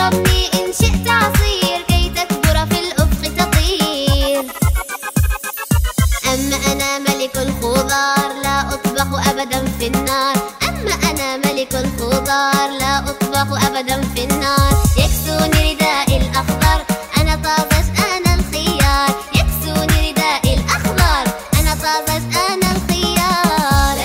اشربني إن شئت عصير كي تكبر في الأفق تطير. أما أنا ملك الخضار لا أطبخ أبدا في النار. أما أنا ملك الخضار لا أطبخ أبدا في النار. يكسوني ردائي الأخضر أنا طازج أنا الخيار. يكسوني ردائي الأخضر أنا طازج أنا الخيار.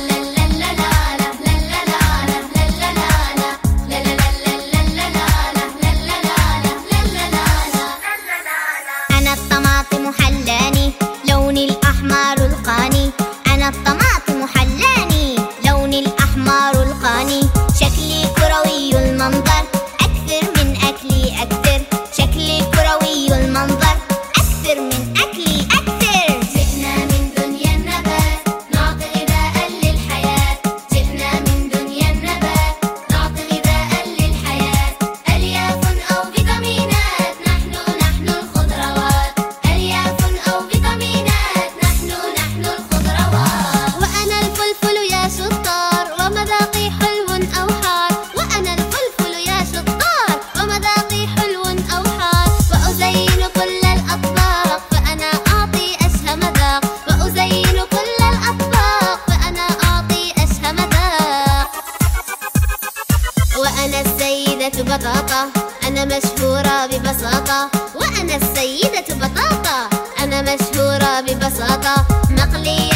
أنا الطماطم حلاني لوني الأحمر القاني. أنا الطماطم حلاني لوني الأحمر القاني. شكلي كروي المنظر أكثر من أكلي أكثر. شكلي كروي المنظر أكثر من أكلي أكثر. جئنا من دنيا النبات نعطي غذاء للحياة. جئنا من دنيا النبات نعطي غذاء للحياة. ألياف أو فيتامينات نحن الخضروات. ألياف أو فيتامينات نحن الخضروات. وأنا الفلفل يا شطار ومذاقي حلو أو حار. وأنا الفلفل يا شطار ومذاقي حلو أو حار. وأزين كل الأطباق فأنا أعطي أشهى مذاق. وأزين كل الأطباق فأنا أعطي أشهى مذاق. وأنا السيدة بطاطا أنا مشهورة ببساطة. وأنا السيدة بطاطا أنا مشهورة ببساطة. مقلية